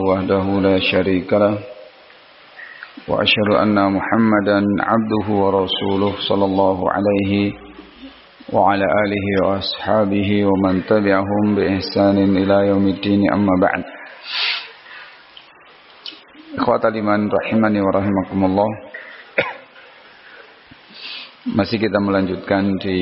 وحده لا شريك له وأشهد أن محمدا عبده ورسوله صلى الله عليه وعلى آله وأصحابه ومن تبعهم بإحسان إلى يوم الدين أما بعد. Ikhwatal iman rahimani wa rahimakumullah. Masih kita melanjutkan di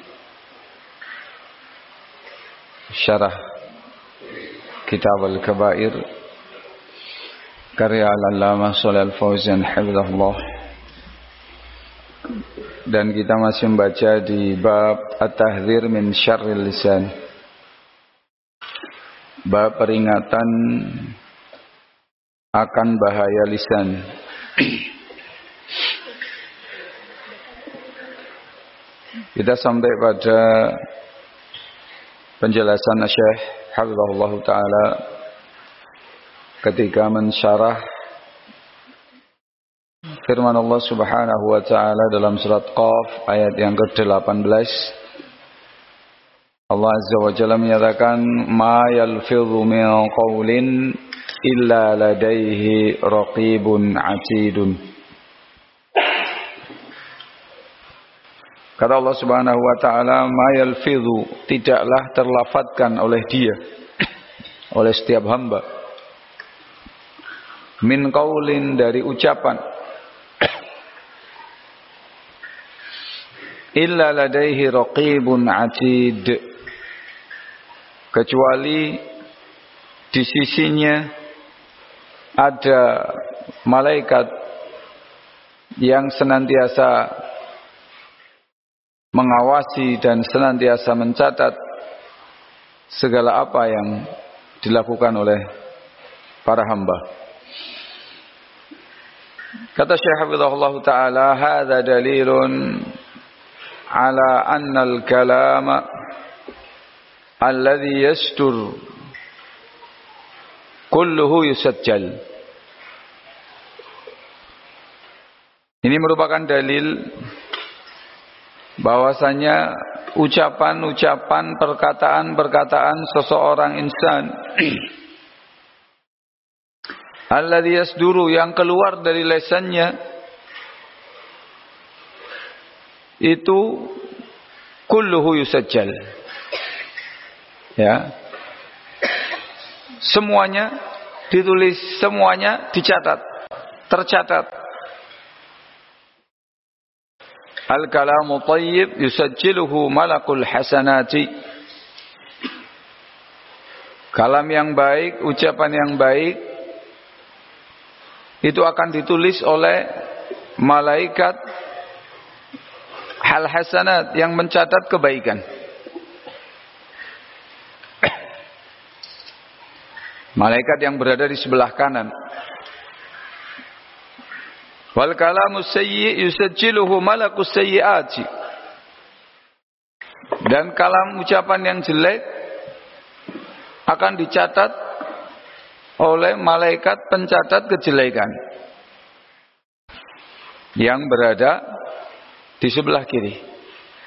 syarah Kitab Al-Kabair karya Al-Allamah Shalih Al-Fauzan hafizahullah. Dan kita masih membaca di bab At-Tahdzir min Syarril Lisan. Bab peringatan akan bahaya lisan. Kita sampai pada penjelasan Syekh hafizahullah taala ketika mensyarah firman Allah Subhanahu wa taala dalam surat Qaf ayat yang ke-18. Allah Azza wa Jalla menyatakan ma yalfidhu min qawlin illa ladaihi raqibun atidun. Kata Allah Subhanahu wa taala, ma yalfidhu, tidaklah terlafadzkan oleh dia, oleh setiap hamba, min qaulin, dari ucapan, illa ladaihi raqibun atid, kecuali di sisinya ada malaikat yang senantiasa mengawasi dan senantiasa mencatat segala apa yang dilakukan oleh para hamba. Kata Syekh hafizahullah taala, hadza dalilun ala anna al-kalama alladhi yastur kulluhu yusajjal. Ini merupakan dalil bahwasanya ucapan-ucapan, perkataan-perkataan seseorang insan alladhi yasduru, yang keluar dari lisannya itu kulluhu yusajjal. Ya. Semuanya ditulis, semuanya dicatat, tercatat. Al-kalamu thayyib yusajjiluhu malakul hasanati. Kalam yang baik, ucapan yang baik itu akan ditulis oleh malaikat hal hasanat, yang mencatat kebaikan. Malaikat yang berada di sebelah kanan. Wal kalamu sayyi yusajjiluhu malakus sayyiati. Dan kalam ucapan yang jelek akan dicatat oleh malaikat pencatat kejelekan yang berada di sebelah kiri.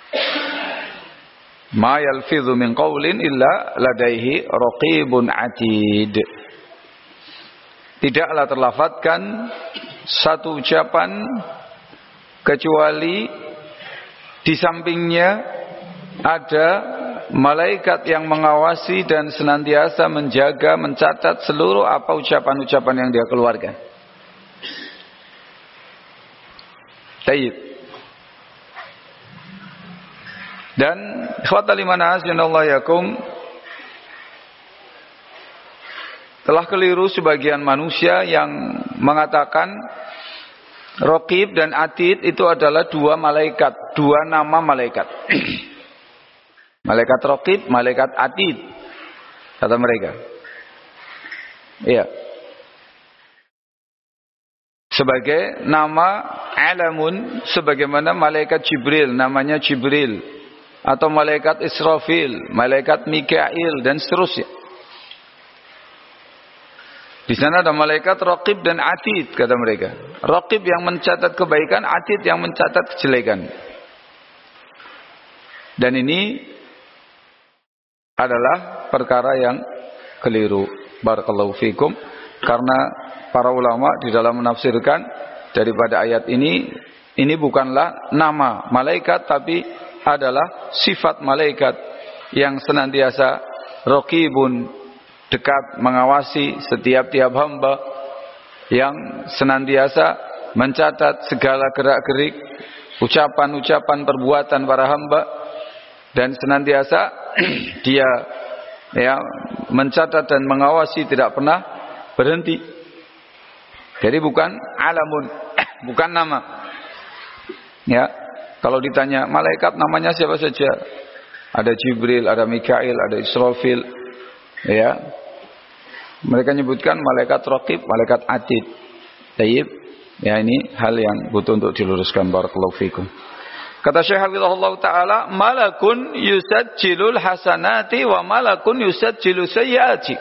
Ma yalfidhu min qawlin illa ladaihi raqibun atid. Tidaklah terlafadzkan satu ucapan kecuali di sampingnya ada malaikat yang mengawasi dan senantiasa menjaga, mencatat seluruh apa ucapan-ucapan yang dia keluarkan. Tayyib. Dan ikhwatal iman azanallahu yakum, telah keliru sebagian manusia yang mengatakan Raqib dan Atid itu adalah dua malaikat, dua nama malaikat. Malaikat Raqib, malaikat Atid, kata mereka. Iya. Sebagai nama alamun, sebagaimana malaikat Jibril, namanya Jibril. Atau malaikat Israfil, malaikat Mikail, dan seterusnya. Di sana ada malaikat Raqib dan Atid, kata mereka. Raqib yang mencatat kebaikan, Atid yang mencatat kejelekan. Dan ini adalah perkara yang keliru. Barakallahu fikum. Karena para ulama di dalam menafsirkan daripada ayat ini bukanlah nama malaikat, tapi adalah sifat malaikat yang senantiasa raqibun, dekat mengawasi setiap hamba, yang senantiasa mencatat segala gerak-gerik, ucapan-ucapan, perbuatan para hamba, dan senantiasa dia mencatat dan mengawasi, tidak pernah berhenti. Jadi bukan alamun, bukan nama. Ya, kalau ditanya malaikat namanya siapa saja, ada Jibril, ada Mikail, ada Israfil, ya. Mereka menyebutkan malaikat raqib, malaikat atid. Tayyib. Ya, ini hal yang butuh untuk diluruskan. Barakallahu fikum. Kata Syekh Hafizahullah Ta'ala, malakun yusajjilul hasanati wa malakun yusajjilu sayyiati.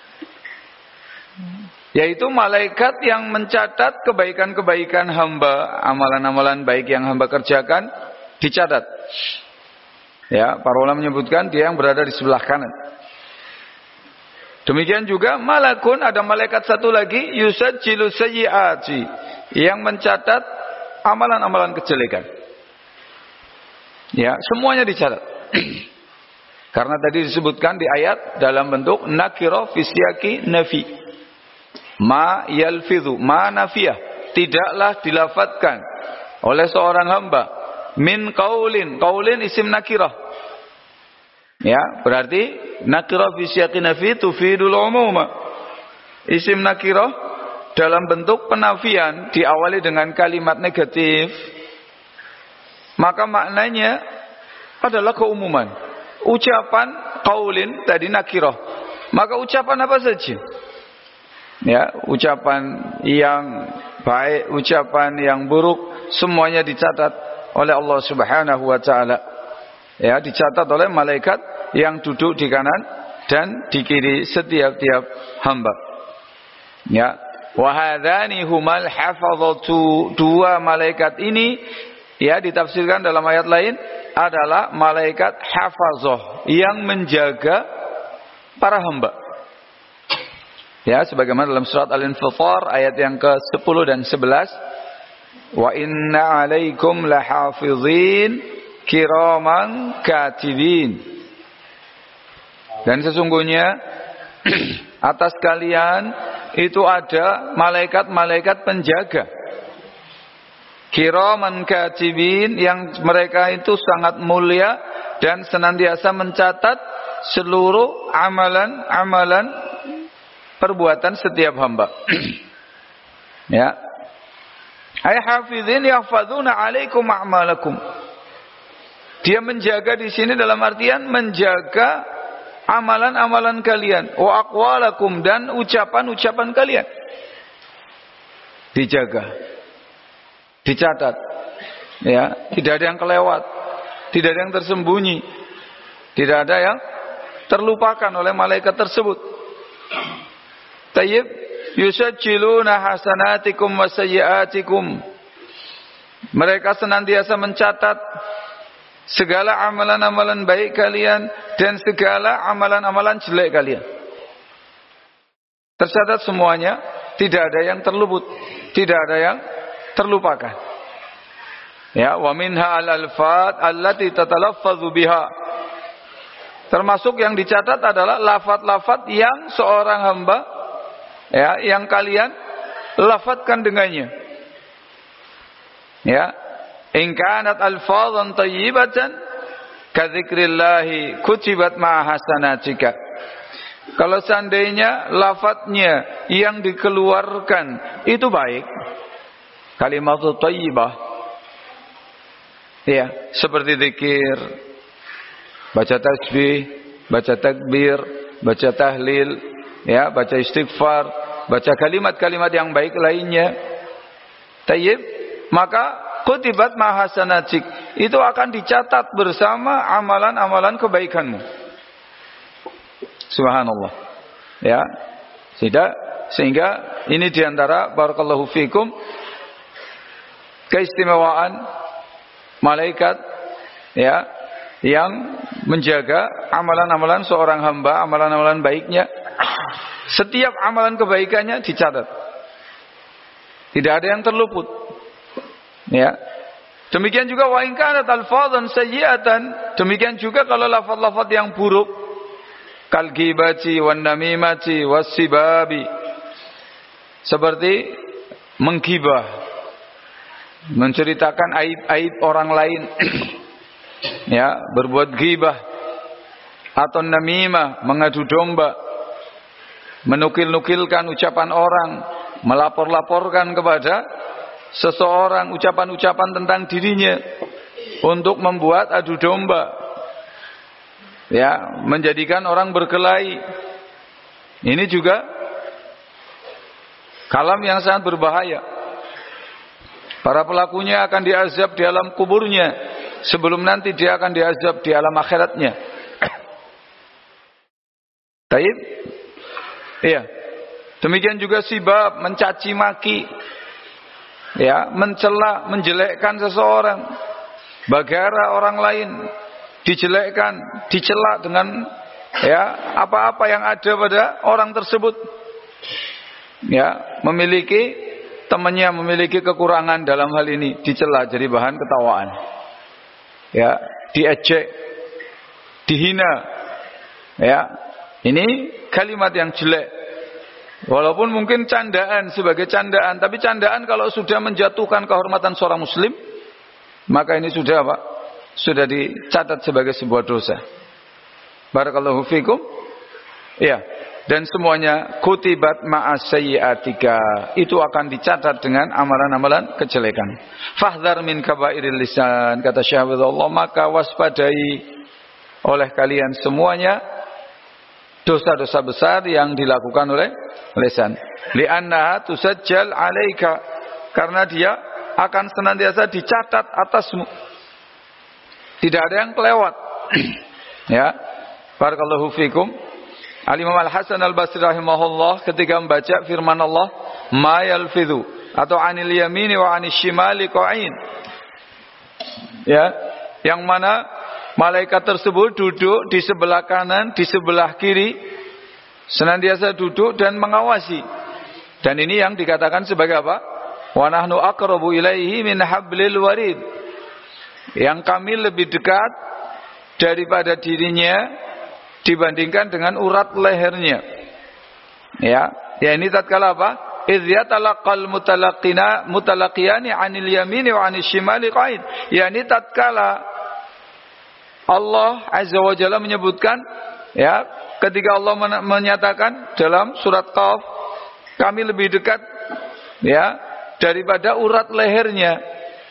Yaitu malaikat yang mencatat kebaikan-kebaikan hamba, amalan-amalan baik yang hamba kerjakan dicatat. Ya, para ulama menyebutkan dia yang berada di sebelah kanan. Demikian juga malakun, ada malaikat satu lagi, yusajjilu sayyiati, yang mencatat amalan-amalan kejelekan. Ya, semuanya dicatat. Karena tadi disebutkan di ayat dalam bentuk nakirah fi siyaqi nafi. Ma yalfidhu, ma nafiyah, tidaklah dilafatkan oleh seorang hamba min qaulin, qaulin isim nakirah. Ya, berarti nakirah fi siyaqi nafi tufidul umuma. Isim nakirah dalam bentuk penafian diawali dengan kalimat negatif, maka maknanya adalah keumuman. Ucapan qaulin tadi nakirah, maka ucapan apa saja, ya, ucapan yang baik, ucapan yang buruk, semuanya dicatat oleh Allah Subhanahu wa taala. Ya, dicatat oleh malaikat yang duduk di kanan dan di kiri setiap hamba. Ya, wa hadzani humal hafazatu, dua malaikat ini, ya, ditafsirkan dalam ayat lain adalah malaikat hafazah yang menjaga para hamba. Ya, sebagaimana dalam surat Al-Infitar ayat yang ke-10 dan 11, wa inna 'alaikum lahafizin kiraman katibin, dan sesungguhnya atas kalian itu ada malaikat-malaikat penjaga, kiraman katibin, yang mereka itu sangat mulia dan senantiasa mencatat seluruh amalan-amalan perbuatan setiap hamba. Ya, ay hafizin yahfazuna 'alaikum a'malakum. Dia menjaga di sini dalam artian menjaga amalan-amalan kalian, wa aqwalakum, dan ucapan-ucapan kalian. Dijaga, dicatat. Ya, tidak ada yang kelewat, tidak ada yang tersembunyi, tidak ada yang terlupakan oleh malaikat tersebut. Tayyib, yusajjiluna hasanatikum wa sayyiatikum. Mereka senantiasa mencatat segala amalan-amalan baik kalian dan segala amalan-amalan jelek kalian. Tercatat semuanya, tidak ada yang terluput, tidak ada yang terlupakan. Ya, wa minha al-alfat allati tatalaffazu biha. Termasuk yang dicatat adalah lafaz-lafaz yang seorang hamba, ya, yang kalian lafadzkan dengannya. Ya, in kanat alfazan tayyibatan ka dzikrillahi kutibat ma hasanatika. Kalau seandainya lafadznya yang dikeluarkan itu baik, kalimat thayyibah, ya, seperti zikir, baca tasbih, baca takbir, baca tahlil, ya, baca istighfar, baca kalimat-kalimat yang baik lainnya, tayyib, maka kutibat mahasanatik, itu akan dicatat bersama amalan-amalan kebaikanmu. Subhanallah. Ya. Sehingga ini diantara barakallahu fikum keistimewaan malaikat, ya, yang menjaga amalan-amalan seorang hamba, amalan-amalan baiknya, Setiap amalan kebaikannya dicatat. Tidak ada yang terluput. Ya. Demikian juga wa in kanat alfadhan sayyi'atan, demikian juga kalau lafaz-lafaz yang buruk, kal ghibati wan namimati wassibabi, seperti menggibah, menceritakan aib-aib orang lain, ya, berbuat ghibah, atau namimah, mengadu domba, menukil-nukilkan ucapan orang, melapor-laporkan kepada seseorang ucapan-ucapan tentang dirinya untuk membuat adu domba, ya, menjadikan orang berkelahi. Ini juga kalam yang sangat berbahaya. Para pelakunya akan diazab di alam kuburnya sebelum nanti dia akan diazab di alam akhiratnya. Taib? Iya. Demikian juga sibab, mencaci maki, ya, mencela, menjelekkan seseorang, bagara orang lain, dijelekkan, dicela dengan, ya, apa-apa yang ada pada orang tersebut, ya, memiliki temannya memiliki kekurangan dalam hal ini, dicela jadi bahan ketawaan, ya, diejek, dihina, ya, ini kalimat yang jelek. Walaupun mungkin candaan, sebagai candaan, tapi candaan kalau sudah menjatuhkan kehormatan seorang muslim, maka ini sudah apa? Sudah dicatat sebagai sebuah dosa. Barakallahu fikum. Ya, dan semuanya kutibat ma'as sayyi'atika, itu akan dicatat dengan amalan-amalan kejelekan. Fahdhar min kabairil lisan, kata Syekh Allah, maka waspadai oleh kalian semuanya dosa-dosa besar yang dilakukan oleh lisan. Li'annaha tusajjal 'alaika, karena dia akan senantiasa dicatat atasmu. Tidak ada yang kelewat. Ya. Barakallahu fikum. Al-Imam Al-Hasan Al-Basri rahimahullah ketika membaca firman Allah, ma yalfidhu, atau 'anil yamini wa 'anil shimali qa'in. Ya, yang mana malaikat tersebut duduk di sebelah kanan, di sebelah kiri, senantiasa duduk dan mengawasi. Dan ini yang dikatakan sebagai apa? Wa nahnu aqrabu ilaihi min hablil warid. Yang kami lebih dekat daripada dirinya dibandingkan dengan urat lehernya. Ya, ini tatkala apa? Idz yatalaqal mutalaqiyani 'anil yamini wa 'anil shimali qa'id. Yani tatkala Allah Azza wa Jalla menyebutkan, ya, ketika Allah menyatakan dalam surat Qaf, kami lebih dekat, ya, daripada urat lehernya.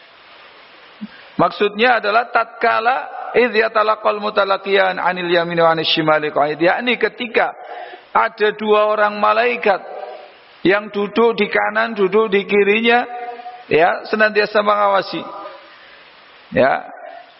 Maksudnya adalah tatkala idz yatalaqal mutalaqiyan 'anil yamini wa 'anil shimali qa'id, yakni ketika ada dua orang malaikat yang duduk di kanan, duduk di kirinya, ya, senantiasa mengawasi. Ya.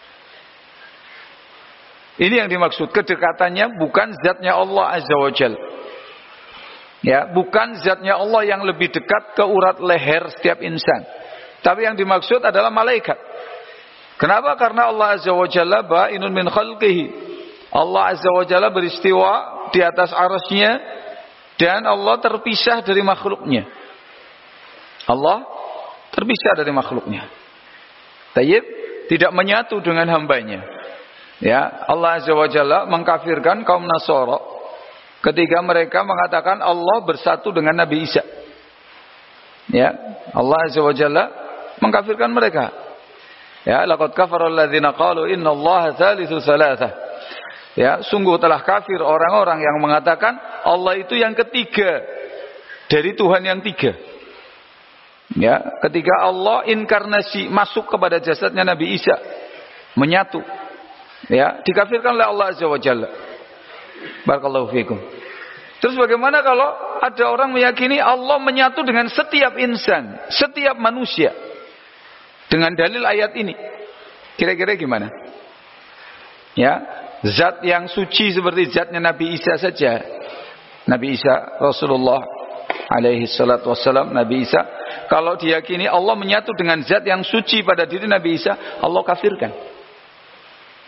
Ini yang dimaksud, kedekatannya bukan zatnya Allah Azza wa Jalla. Ya, bukan zatnya Allah yang lebih dekat ke urat leher setiap insan. Tapi yang dimaksud adalah malaikat. Kenapa? Karena Allah Azza wa Jalla ba'inun min khalqihi. Allah Azza wa Jalla beristiwa di atas arasnya, dan Allah terpisah dari makhluknya. Allah terpisah dari makhluknya. Tayyib, tidak menyatu dengan hambanya. Ya, Allah Azza wa Jalla mengkafirkan kaum Nasara ketika mereka mengatakan Allah bersatu dengan Nabi Isa. Ya, Allah Azza wa Jalla mengkafirkan mereka. Ya, laqad kafara alladziina qalu innallaha tsalitsu tsalatsah. Ya, sungguh telah kafir orang-orang yang mengatakan Allah itu yang ketiga dari Tuhan yang tiga. Ya, ketika Allah inkarnasi masuk kepada jasadnya Nabi Isa, menyatu. Ya, dikafirkan oleh Allah Azza wa Jalla. Barakallahu fikum. Terus bagaimana kalau ada orang meyakini Allah menyatu dengan setiap insan, setiap manusia, dengan dalil ayat ini? Kira-kira gimana? Ya, zat yang suci seperti zatnya Nabi Isa saja. Nabi Isa Rasulullah alaihi salatu wassalam, Nabi Isa, kalau diyakini Allah menyatu dengan zat yang suci pada diri Nabi Isa, Allah kafirkan.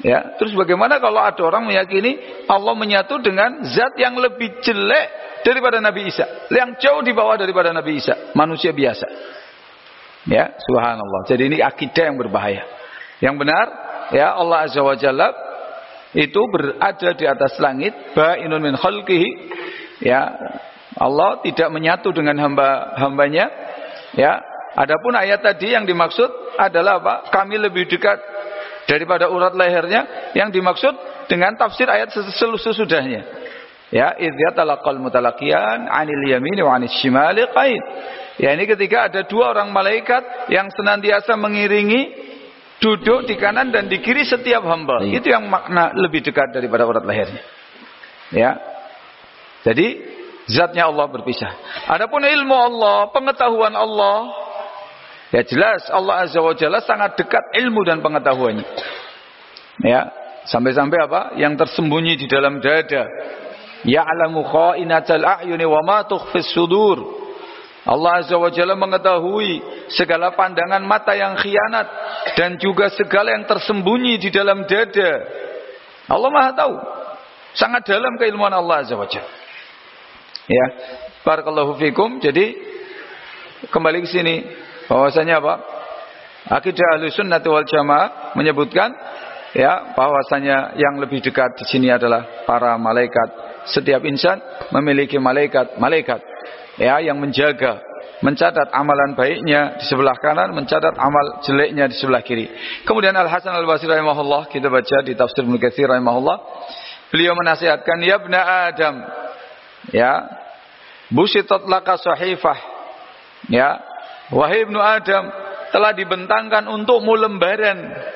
Ya, terus bagaimana kalau ada orang meyakini Allah menyatu dengan zat yang lebih jelek daripada Nabi Isa, yang jauh di bawah daripada Nabi Isa, manusia biasa. Ya, subhanallah. Jadi ini akidah yang berbahaya. Yang benar, ya, Allah Azza wa Jalla itu berada di atas langit, ba'inun min khalqihi. Ya, Allah tidak menyatu dengan hamba-hambanya. Ya, adapun ayat tadi yang dimaksud adalah apa? Kami lebih dekat daripada urat lehernya, yang dimaksud dengan tafsir ayat sesudahnya. Ya, idh yatalaqal mutalaqiyan 'anil yamini wa 'anil shimali qaid. Ya, ini ketika ada dua orang malaikat yang senantiasa mengiringi, duduk di kanan dan di kiri setiap hamba. Itu yang makna lebih dekat daripada urat lehernya. Ya. Jadi zatnya Allah berpisah. Adapun ilmu Allah, pengetahuan Allah, ya jelas Allah Azza wa Jalla sangat dekat ilmu dan pengetahuannya. Ya, sampai-sampai apa? Yang tersembunyi di dalam dada. Ya'lamu kha'inatal a'yuni wa ma tukhfis sudur. Allah Azza wa Jalla mengetahui segala pandangan mata yang khianat dan juga segala yang tersembunyi di dalam dada. Allah Maha tahu. Sangat dalam keilmuan Allah Azza wa Jalla. Ya, barakallahu fikum. Jadi kembali ke sini, bahwasanya apa? Akidah Ahlussunnah wal Jamaah menyebutkan, ya, bahwasanya yang lebih dekat di sini adalah para malaikat. Setiap insan memiliki malaikat, ya, yang menjaga, mencatat amalan baiknya di sebelah kanan, mencatat amal jeleknya di sebelah kiri. Kemudian Al Hasan Al Basri rahimahullah, kita baca di tafsir Ibnu Katsir rahimahullah, beliau menasihatkan, ya ibna Adam, ya, busitat laka sahifah, ya, wahai ibnu Adam, telah dibentangkan untukmu lembaran,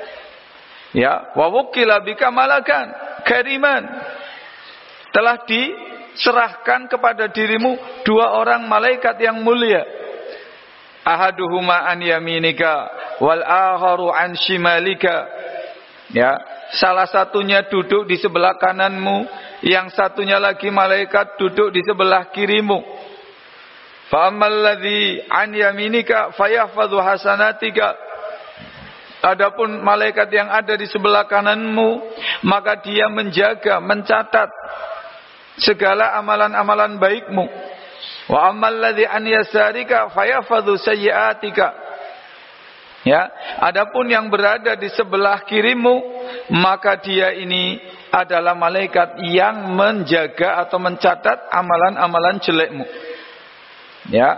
ya, wa wukila bika malakan kariman, telah diserahkan kepada dirimu dua orang malaikat yang mulia, ahaduhuma an yaminika wal akharu an shimalika, ya, salah satunya duduk di sebelah kananmu, yang satunya lagi malaikat duduk di sebelah kirimu. Fa ammal ladzi an yaminika fayahfadhu hasanatika. Adapun malaikat yang ada di sebelah kananmu, maka dia menjaga, mencatat segala amalan-amalan baikmu. Wa ammal ladzi an yasarika fayahfadhu sayyi'atika. Ya, adapun yang berada di sebelah kirimu, maka dia ini adalah malaikat yang menjaga atau mencatat amalan-amalan jelekmu. Ya.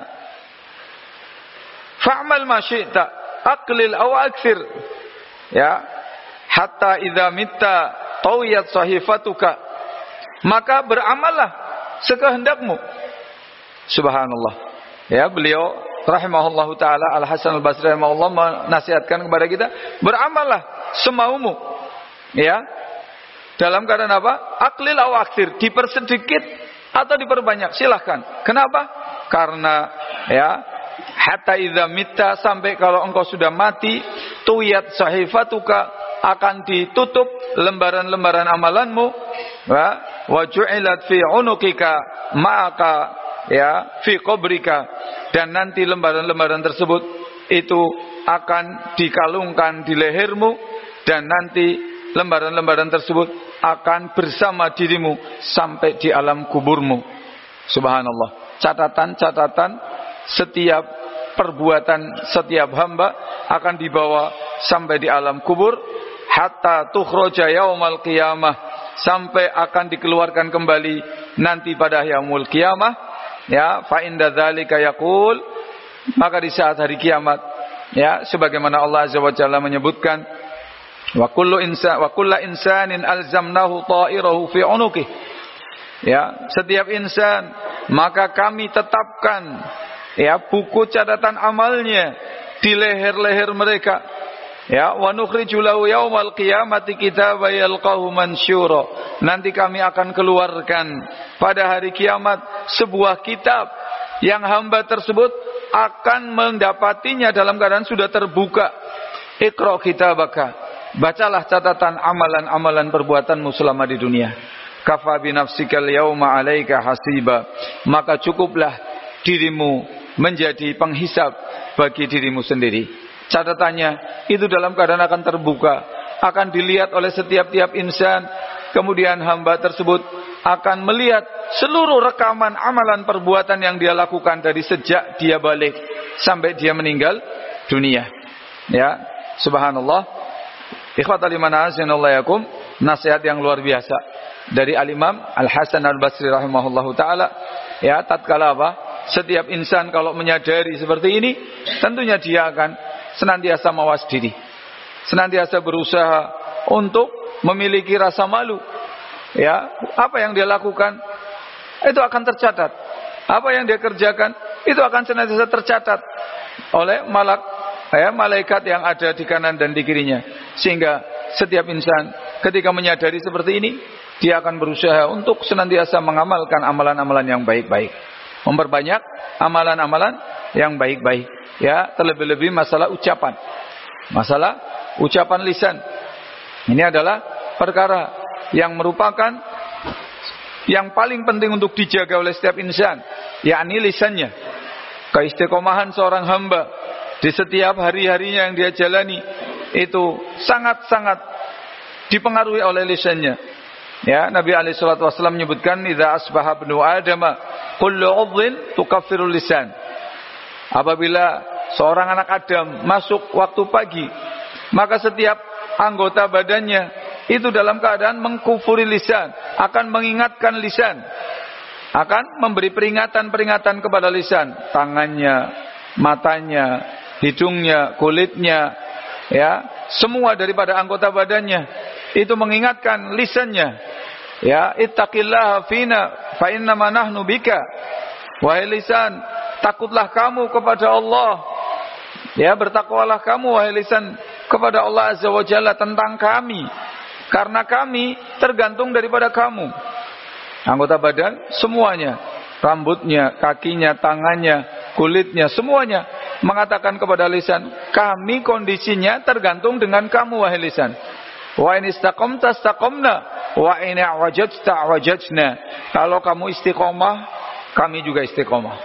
Fa'mal ma syi'ta, aqlil aw aktsir. Ya. Hatta idza mitta tawiyat sahifatuka. Maka beramallah sekehendakmu. Subhanallah. Ya, beliau rahimahullahu taala Al Hasan Al Basri rahimahullah menasihatkan kepada kita, beramallah semaumu. Ya. Dalam keadaan apa? Aqlil aw aktsir, dipersedikit atau diperbanyak, silahkan. Kenapa? Karena, ya, hatta idza mitta, sampai kalau engkau sudah mati, tuyat sahifatuka, akan ditutup lembaran-lembaran amalanmu, wa ju'ilat fi unuqika ma'aka, ya, fi qabrika, dan nanti lembaran-lembaran tersebut itu akan dikalungkan di lehermu, dan nanti lembaran-lembaran tersebut akan bersama dirimu sampai di alam kuburmu. Subhanallah. Catatan-catatan setiap perbuatan setiap hamba akan dibawa sampai di alam kubur, hatta tukhraja yaumal qiyamah, sampai akan dikeluarkan kembali nanti pada yaumul qiyamah. Ya, fa inda dzalika yaqul, maka di saat hari kiamat, ya, sebagaimana Allah Azza wa Jalla menyebutkan, wa kullu insanin alzamnahu ta'irahu fi unuqih. Ya, setiap insan maka kami tetapkan, ya, buku catatan amalnya di leher-leher mereka. Ya, wa nukhriju lahu yaumal qiyamati kitaban yalqahu mansyura. Nanti kami akan keluarkan pada hari kiamat sebuah kitab yang hamba tersebut akan mendapatinya dalam keadaan sudah terbuka. Iqra kitabaka, bacalah catatan amalan-amalan perbuatanmu selama di dunia. Kafa bi nafsikal yauma 'alaika hasiba, maka cukuplah dirimu menjadi penghisab bagi dirimu sendiri. Catatannya itu dalam keadaan akan terbuka. akan dilihat oleh setiap-tiap insan. Kemudian hamba tersebut akan melihat seluruh rekaman amalan perbuatan yang dia lakukan dari sejak dia balik sampai dia meninggal dunia. Ya, subhanallah. Ikhwatal iman azanallahu yakum, nasihat yang luar biasa dari Al-Imam Al-Hasan Al-Basri rahimahullahu taala. Ya, tatkala apa? Setiap insan kalau menyadari seperti ini, tentunya dia akan senantiasa mawas diri, senantiasa berusaha untuk memiliki rasa malu. Ya, apa yang dia lakukan itu akan tercatat. Apa yang dia kerjakan itu akan senantiasa tercatat oleh malaikat yang ada di kanan dan di kirinya. Sehingga setiap insan ketika menyadari seperti ini, dia akan berusaha untuk senantiasa mengamalkan amalan-amalan yang baik-baik, memperbanyak amalan-amalan yang baik-baik. Ya, terlebih-lebih masalah ucapan. Masalah ucapan lisan. Ini adalah perkara yang merupakan yang paling penting untuk dijaga oleh setiap insan, yakni lisannya. Keistiqomahan seorang hamba di setiap hari-harinya yang dia jalani itu sangat-sangat dipengaruhi oleh lisannya. Ya, Nabi alaihi salatu wasallam menyebutkan, "Idza asbaha ibnu Adama kullu 'udhin tukaffirul lisan." Apabila seorang anak Adam masuk waktu pagi, maka setiap anggota badannya itu dalam keadaan mengkufuri lisan, akan mengingatkan lisan, akan memberi peringatan-peringatan kepada lisan, tangannya, matanya, hidungnya, kulitnya, ya, semua daripada anggota badannya itu mengingatkan lisannya. Ya, ittaqillaha fina fa innama nahnu bika. Wahai lisan, takutlah kamu kepada Allah. Ya, bertakwalah kamu wahai lisan kepada Allah Azza wa Jalla tentang kami, karena kami tergantung daripada kamu. Anggota badan semuanya, rambutnya, kakinya, tangannya, kulitnya, semuanya mengatakan kepada lisan, kami kondisinya tergantung dengan kamu wahai lisan. Wa in istaqamta istaqamna wa in wajadta wajadna. Kalau kamu istiqomah, kami juga istiqomah.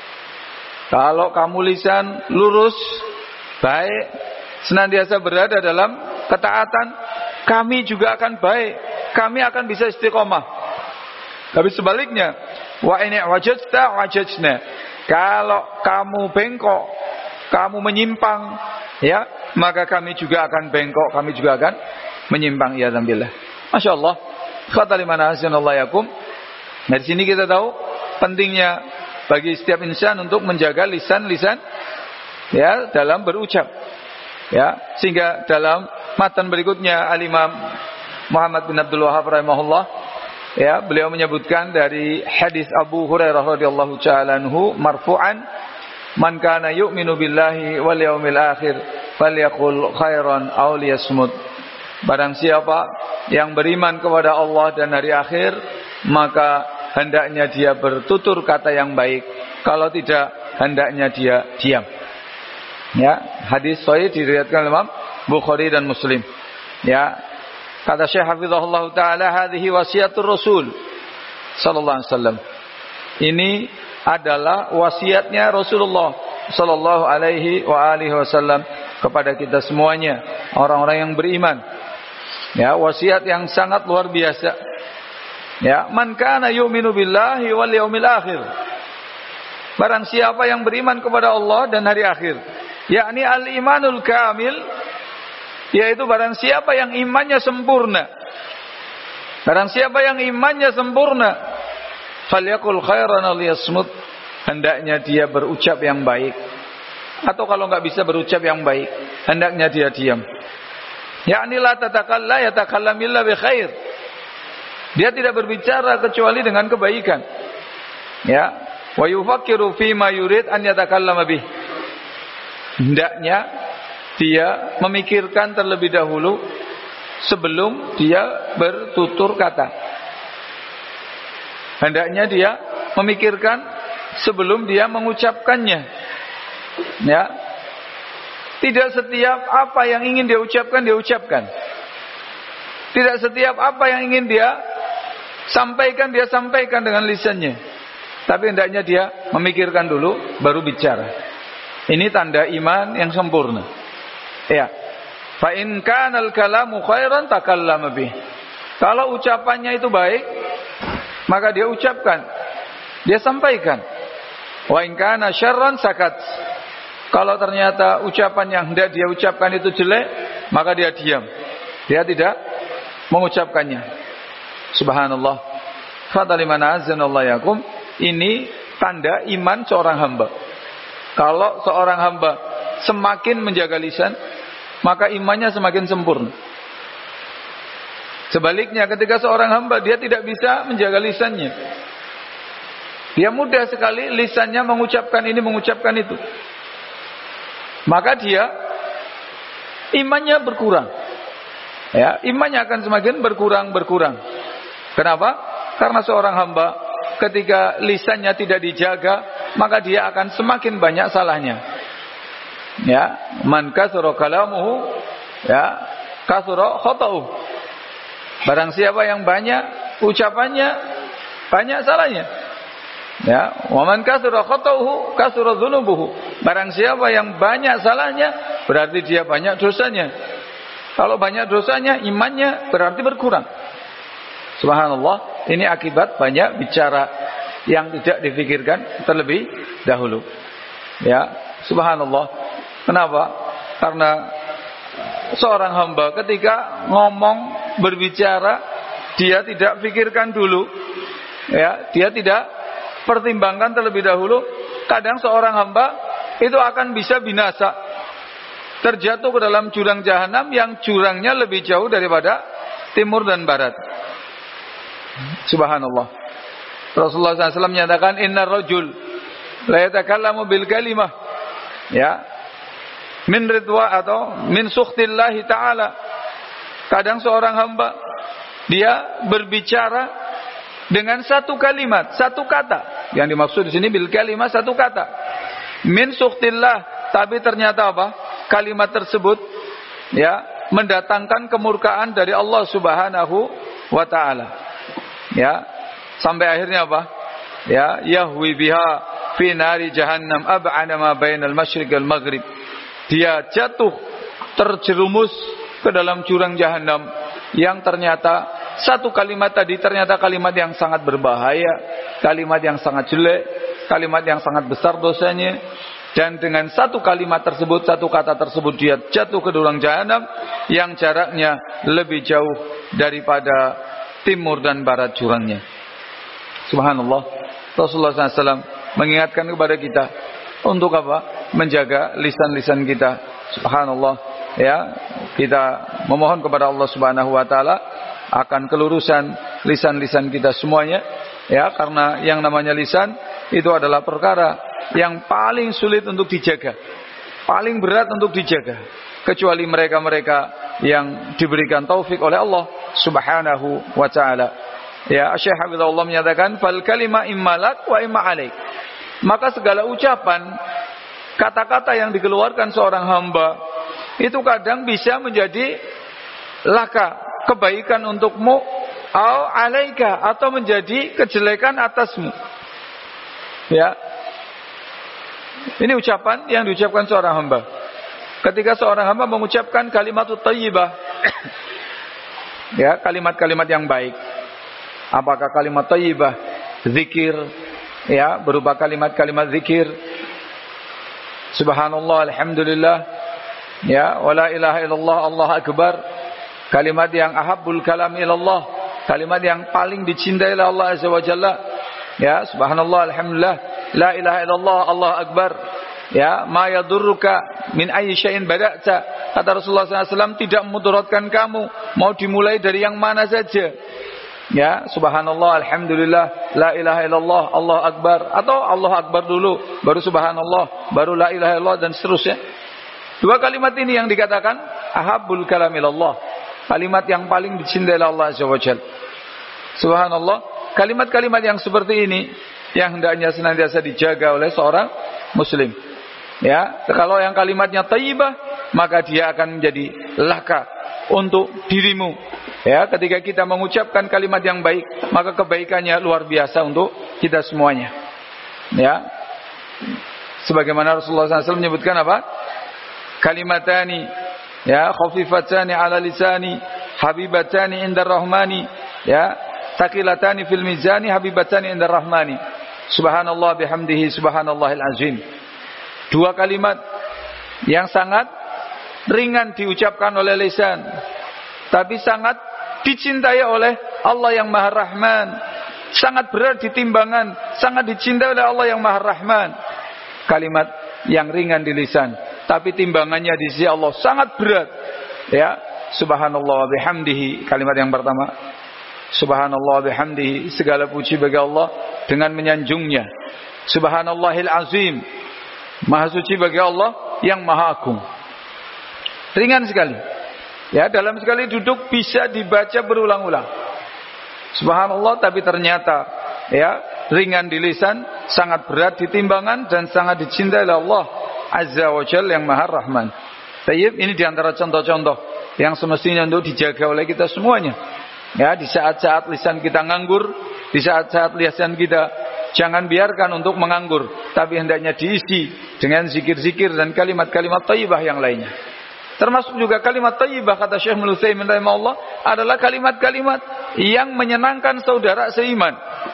Kalau kamu lisan lurus, baik, senantiasa berada dalam ketaatan, kami juga akan baik, kami akan bisa istiqomah. Tapi sebaliknya, wa in wajadta wajadna. Kalau kamu bengkok, kamu menyimpang, ya, maka kami juga akan bengkok, kami juga akan menyimpang. Ya alhamdulillah. Masya Allah. Khatalimana hasanallahu yakum. Dari sini kita tahu pentingnya bagi setiap insan untuk menjaga lisan-lisan, ya, dalam berucap. Ya, sehingga dalam matan berikutnya Al-Imam Muhammad bin Abdul Wahhab rahimahullah, ya, beliau menyebutkan dari hadis Abu Hurairah radhiyallahu ta'ala anhu marfu'an, man kana yu'minu billahi wal yaumil akhir falyaqul khairan aw liyasmut. Barang siapa yang beriman kepada Allah dan hari akhir, maka hendaknya dia bertutur kata yang baik, kalau tidak hendaknya dia diam. Ya, hadis sahih diriwayatkan oleh Imam Bukhari dan Muslim. Ya, kata Syekh hafizahullah taala, hadhihi wasiatur Rasul sallallahu alaihi wasallam. Ini adalah wasiatnya Rasulullah sallallahu alaihi wasallam kepada kita semuanya, orang-orang yang beriman. Ya, wasiat yang sangat luar biasa. Ya, man kana yu'minu billahi wal yaumil akhir. Barang siapa yang beriman kepada Allah dan hari akhir, yakni al-imanul kamil, yaitu barang siapa yang imannya sempurna. Barang siapa yang imannya sempurna, falyaqul khairan aw liyasmut, hendaknya dia berucap yang baik. Atau kalau enggak bisa berucap yang baik, hendaknya dia diam. Yakni la yatakallam illa bi khair. Dia tidak berbicara kecuali dengan kebaikan. Ya, wa yufakkiru fi ma yurid an yatakallama bih. Hendaknya dia memikirkan terlebih dahulu sebelum dia bertutur kata. Hendaknya dia memikirkan sebelum dia mengucapkannya. Ya. Tidak setiap apa yang ingin dia ucapkan, dia ucapkan. Tidak setiap apa yang ingin dia sampaikan dengan lisannya. Tapi hendaknya dia memikirkan dulu baru bicara. Ini tanda iman yang sempurna. Ya. Fa in kana al-kalamu khairan takallama bih. Kalau ucapannya itu baik, maka dia ucapkan, dia sampaikan. Wa in kana syarran sakat. Kalau ternyata ucapan yang hendak dia ucapkan itu jelek, maka dia diam. Dia tidak mengucapkannya. Subhanallah. Fadaliman azanallahu yakum. Ini tanda iman seorang hamba. Kalau seorang hamba semakin menjaga lisan, maka imannya semakin sempurna. Sebaliknya, ketika seorang hamba dia tidak bisa menjaga lisannya, dia mudah sekali lisannya mengucapkan ini, mengucapkan itu, maka dia imannya berkurang. Ya, imannya akan semakin berkurang. Kenapa? Karena seorang hamba ketika lisannya tidak dijaga, maka dia akan semakin banyak salahnya. Ya, man kasura kalamuhu, ya, kasura khata'uhu. Barang siapa yang banyak ucapannya, banyak salahnya. Ya, wa man kasura khata'uhu kasura dzunubuhu. Barang siapa yang banyak salahnya, berarti dia banyak dosanya. Kalau banyak dosanya, imannya berarti berkurang. Subhanallah, ini akibat banyak bicara yang tidak difikirkan terlebih dahulu. Ya, subhanallah. Kenapa? Karena seorang hamba ketika ngomong, berbicara, dia tidak pikirkan dulu. Ya, dia tidak pertimbangkan terlebih dahulu. Kadang seorang hamba itu akan bisa binasa, terjatuh ke dalam jurang jahanam yang jurangnya lebih jauh daripada timur dan barat. Subhanallah. Rasulullah SAW menyatakan, Inna rajul la yatakallamu bil kalimah, ya, min ridwa atau min sukhtillahi ta'ala. Kadang seorang hamba dia berbicara dengan satu kalimat, satu kata. Yang dimaksud di sini bil kalimah, satu kata. Min sukhtillah, tapi ternyata apa? Kalimat tersebut, ya, mendatangkan kemurkaan dari Allah Subhanahu wa taala. Ya, sampai akhirnya apa? Ya, yahwi biha fi nari jahannam ab'ana ma bainal masyriq wal maghrib. Dia jatuh terjerumus ke dalam jurang jahanam yang ternyata satu kalimat tadi ternyata kalimat yang sangat berbahaya, kalimat yang sangat jelek, kalimat yang sangat besar dosanya. Dan dengan satu kalimat tersebut, satu kata tersebut, dia jatuh ke jurang jahanam yang jaraknya lebih jauh daripada timur dan barat jurangnya. Subhanallah. Rasulullah SAW mengingatkan kepada kita untuk apa? Menjaga lisan-lisan kita. Subhanallah. Ya, kita memohon kepada Allah Subhanahu wa taala akan kelurusan lisan-lisan kita semuanya. Ya, karena yang namanya lisan itu adalah perkara yang paling sulit untuk dijaga, paling berat untuk dijaga, kecuali mereka-mereka yang diberikan taufik oleh Allah Subhanahu wa taala. Ya, Syekh Habibullah menyatakan fal kalimah immalak wa imma alaik. Maka segala ucapan, kata-kata yang dikeluarkan seorang hamba itu kadang bisa menjadi laka, kebaikan untukmu, au alaika, atau menjadi kejelekan atasmu. Ya. Ini ucapan yang diucapkan seorang hamba. Ketika seorang hamba mengucapkan kalimat thayyibah, ya, kalimat-kalimat yang baik. Apakah kalimat thayyibah zikir, ya, berupa kalimat-kalimat zikir, subhanallah, alhamdulillah, ya, wala ilaha illallah, Allah akbar, kalimat yang ahabbul kalam ilallah, kalimat yang paling dicintai oleh Allah azza wa jalla, ya, subhanallah, alhamdulillah, la ilaha illallah, Allah akbar, ya, ma yadurruka min ayyi syai'in bada'ta. Kata Rasulullah SAW, tidak memudaratkan kamu mau dimulai dari yang mana saja. Ya, subhanallah, alhamdulillah, la ilaha illallah, Allah akbar, atau Allah akbar dulu, baru subhanallah, baru la ilaha illallah, dan seterusnya. Dua kalimat ini yang dikatakan ahabbul kalam ilallah, kalimat yang paling dicintai oleh Allah azza wa jalla. Subhanallah, kalimat-kalimat yang seperti ini yang hendaknya senantiasa dijaga oleh seorang muslim. Ya, kalau yang kalimatnya thayyibah, maka dia akan menjadi laka untuk dirimu. Ya, ketika kita mengucapkan kalimat yang baik, maka kebaikannya luar biasa untuk kita semuanya. Ya, sebagaimana Rasulullah SAW menyebutkan apa? Kalimatani, ya, khafifatani 'ala lisani, habibatani 'indar rahmani, ya, thaqilatani fil mizani, habibatani 'indar rahmani. Subhanallah bihamdihi subhanallahil azim. Dua kalimat yang sangat ringan diucapkan oleh lisan, tapi sangat dicintai oleh Allah yang Maha Rahman. Sangat berat di timbangan, sangat dicintai oleh Allah yang Maha Rahman. Kalimat yang ringan di lisan, tapi timbangannya di sisi Allah sangat berat. Ya, subhanallah bihamdihi, kalimat yang pertama. Subhanallah bihamdihi, segala puji bagi Allah dengan menyanjungnya. Subhanallahil azim, maha suci bagi Allah yang maha agung. Ringan sekali. Ya, dalam sekali duduk bisa dibaca berulang-ulang. Subhanallah, tapi ternyata ya ringan di lisan, sangat berat di timbangan, dan sangat dicintai oleh Allah Azza wa Jalla yang Maha Rahman. Tayyib, ini diantara contoh-contoh yang semestinya untuk dijaga oleh kita semuanya. Ya, di saat-saat lisan kita nganggur, di saat-saat lisan kita jangan biarkan untuk menganggur, tapi hendaknya diisi dengan zikir-zikir dan kalimat-kalimat thayyibah yang lainnya. Termasuk juga kalimat thayyibah, kata Syekh Ibnu Utsaimin rahimahullah, adalah kalimat-kalimat yang menyenangkan saudara seiman.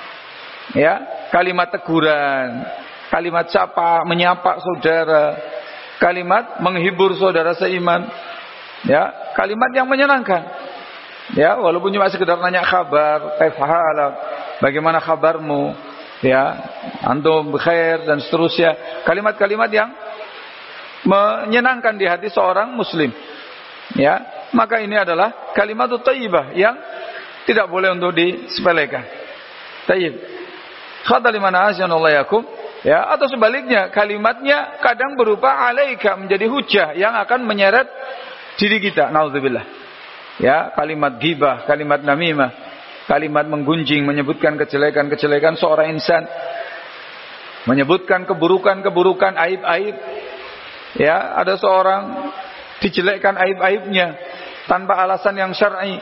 Ya, kalimat teguran, kalimat sapa, menyapa saudara, kalimat menghibur saudara seiman. Ya, kalimat yang menyenangkan. Ya, walaupun cuma sekedar nanya kabar, kaif halak, bagaimana kabarmu? Ya, antum bikhair dan seterusnya. Kalimat-kalimat yang menyenangkan di hati seorang muslim. Ya, maka ini adalah kalimat thayyibah yang tidak boleh untuk disepelekan. Thayyib. Kata liman azanallahu yakum, ya, atau sebaliknya kalimatnya kadang berupa alaika, menjadi hujah yang akan menyeret diri kita. Nauzubillah. Ya, kalimat ghibah, kalimat namimah, kalimat menggunjing, menyebutkan kejelekan-kejelekan seorang insan, menyebutkan keburukan-keburukan, aib-aib. Ya, ada seorang dijelekkan aib-aibnya tanpa alasan yang syar'i.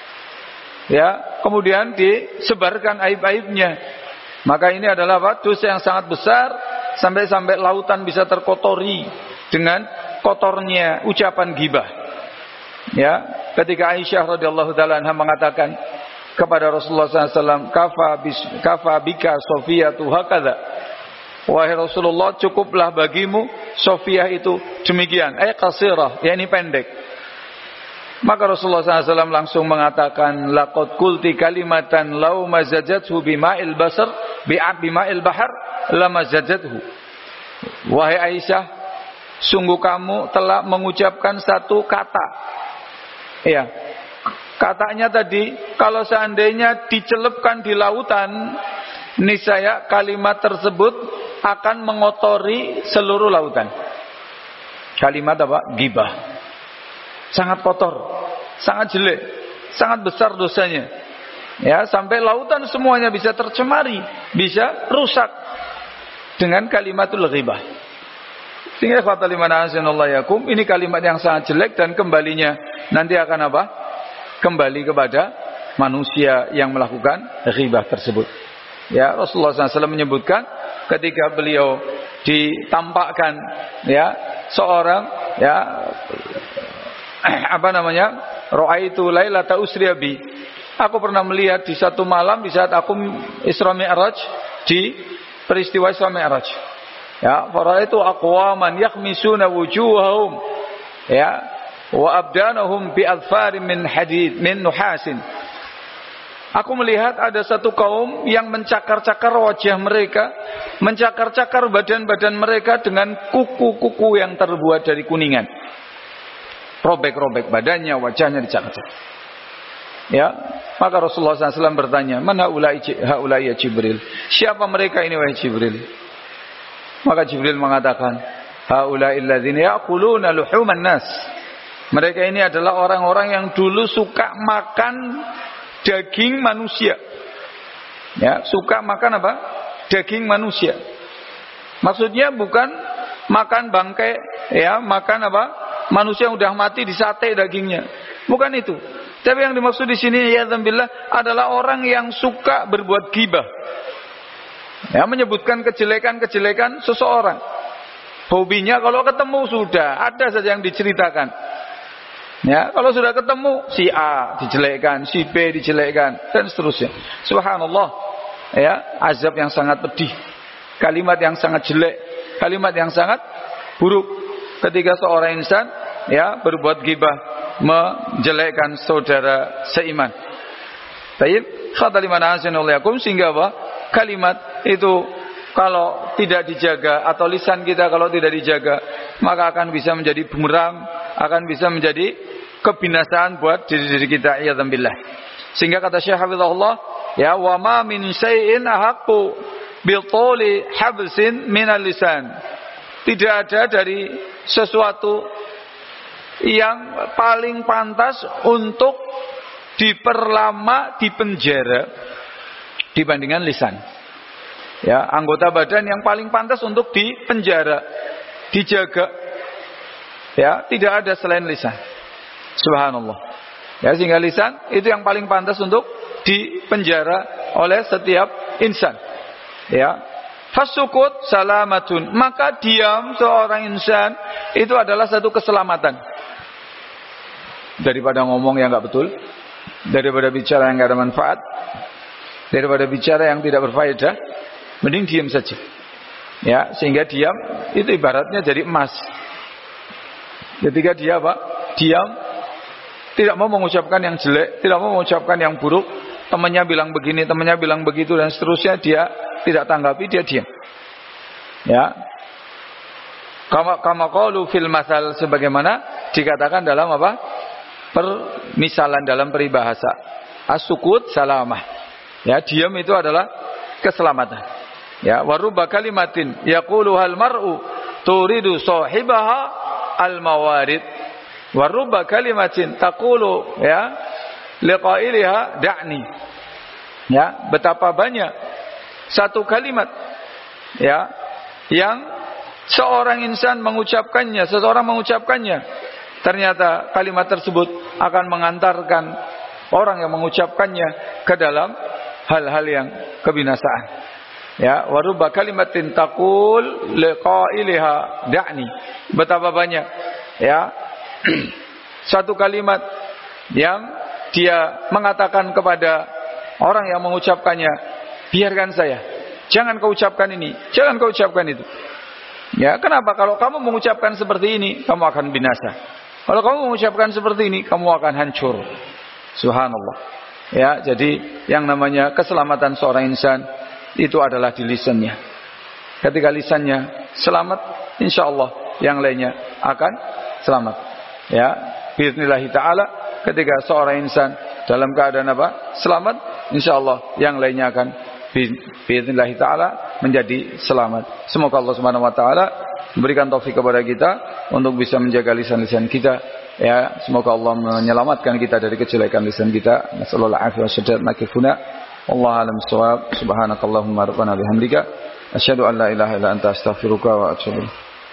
Ya, kemudian disebarkan aib-aibnya. Maka ini adalah dosa yang sangat besar, sampai-sampai lautan bisa terkotori dengan kotornya ucapan ghibah. Ya, ketika Aisyah radhiyallahu taala anha mengatakan kepada Rasulullah SAW, kafa bika Sofiyatu hakadha, wahai Rasulullah, cukuplah bagimu Sofiyah itu demikian, qasirah, yakni pendek. Maka Rasulullah SAW langsung mengatakan, laqad qulti kalimatan law mazajathu bima'il basar bima'il bahar lamazajathu. Wahai Aisyah, sungguh kamu telah mengucapkan satu kata. Ya, katanya tadi, kalau seandainya dicelupkan di lautan, niscaya kalimat tersebut akan mengotori seluruh lautan. Kalimat apa? Ghibah. Sangat kotor, sangat jelek, sangat besar dosanya. Ya, sampai lautan semuanya bisa tercemari, bisa rusak dengan kalimatul ghibah. Sehingga kata liman azanallahu yakum, ini kalimat yang sangat jelek dan kembalinya nanti akan apa? Kembali kepada manusia yang melakukan ghibah tersebut. Ya, Rasulullah SAW menyebutkan ketika beliau ditampakkan, ya, seorang, ya, ra'aitu lailata usriya bi. Aku pernah melihat di satu malam di saat aku Isra Mi'raj, di peristiwa Isra Mi'raj. Ya, faraitu aqwaman yakhmisuna wujuhahum, ya, wa abdanahum bi adfarin min hadid min nuhasin. Aku melihat ada satu kaum yang mencakar-cakar wajah mereka, mencakar-cakar badan-badan mereka dengan kuku-kuku yang terbuat dari kuningan. Robek-robek badannya, wajahnya dicakar-cakar. Ya, maka Rasulullah SAW bertanya, "Man haula'i ya Jibril?" Siapa mereka ini wahai Jibril? Maka Jibril mengatakan, "Haula'il ladzina ya'kuluna luhuman nas." Mereka ini adalah orang-orang yang dulu suka makan daging manusia. Ya, suka makan apa? Daging manusia. Maksudnya bukan makan bangkai, ya, makan apa? Manusia yang udah mati disate dagingnya. Bukan itu. Tapi yang dimaksud di sini ya dzambillah adalah orang yang suka berbuat ghibah. Ya, menyebutkan kejelekan-kejelekan seseorang. Hobinya kalau ketemu sudah ada saja yang diceritakan. Ya, kalau sudah ketemu si A dijelekkan, si B dijelekkan dan seterusnya. Subhanallah. Ya, azab yang sangat pedih. Kalimat yang sangat jelek, kalimat yang sangat buruk ketika seorang insan ya berbuat ghibah, menjelekkan saudara seiman. Baik, kata liman ahsanallahu sehingga apa? Kalimat itu kalau tidak dijaga atau lisan kita kalau tidak dijaga, maka akan bisa menjadi bumerang, akan bisa menjadi kebinasaan buat diri kita, ya dzambillah. Sehingga kata Syekh Hafizahullah, ya wa ma min syai'in ahaqqu bil tuli habsin minal lisan. Tidak ada dari sesuatu yang paling pantas untuk diperlama di penjara dibandingkan lisan. Ya, anggota badan yang paling pantas untuk dipenjara, dijaga. Ya, tidak ada selain lisan. Subhanallah. Ya, sehingga lisan itu yang paling pantas untuk dipenjara oleh setiap insan. Ya. Fasukut salamatun. Maka diam seorang insan itu adalah satu keselamatan. Daripada ngomong yang enggak betul, daripada bicara yang enggak ada manfaat, daripada bicara yang tidak berfaedah, mending diam saja. Ya, sehingga diam itu ibaratnya jadi emas. Ketika dia apa? Diam, tidak mau mengucapkan yang jelek, tidak mau mengucapkan yang buruk, temannya bilang begini, temannya bilang begitu dan seterusnya, dia tidak tanggapi, dia diam. Ya. Kama qalu fil masal, sebagaimana dikatakan dalam apa? Permisalan, dalam peribahasa. As-sukut salamah. Ya, diam itu adalah keselamatan. Ya, warubba kalimatin yaquluhal mar'u turidu sahibaha al-mawarid. Warubba kalimatin taqulu ya liqailiha da'ni. Ya, betapa banyak satu kalimat ya yang seorang insan mengucapkannya, seseorang mengucapkannya, ternyata kalimat tersebut akan mengantarkan orang yang mengucapkannya ke dalam hal-hal yang kebinasaan. Ya, warubba kalimatin taqul liqailiha da'ni. Betapa banyak ya satu kalimat yang dia mengatakan kepada orang yang mengucapkannya, biarkan saya, jangan kau ucapkan ini, jangan kau ucapkan itu. Ya, kenapa? Kalau kamu mengucapkan seperti ini, kamu akan binasa. Kalau kamu mengucapkan seperti ini, kamu akan hancur. Subhanallah. Ya, jadi yang namanya keselamatan seorang insan itu adalah di lisannya. Ketika lisannya selamat, insyaallah yang lainnya akan selamat. Ya, bismillah taala, ketika seorang insan dalam keadaan apa? Selamat, insyaallah yang lainnya akan bismillah taala menjadi selamat. Semoga Allah Subhanahu wa taala memberikan taufik kepada kita untuk bisa menjaga lisan-lisan kita. Ya, semoga Allah menyelamatkan kita dari kejelekan lisan kita. Nasallallahu alaihi wasallam nakifuna. Wallahu a'lam bissawab. Subhanakallahumma rabbana bihamdika asyhadu an la ilaha illa anta astaghfiruka wa atubu ilaik.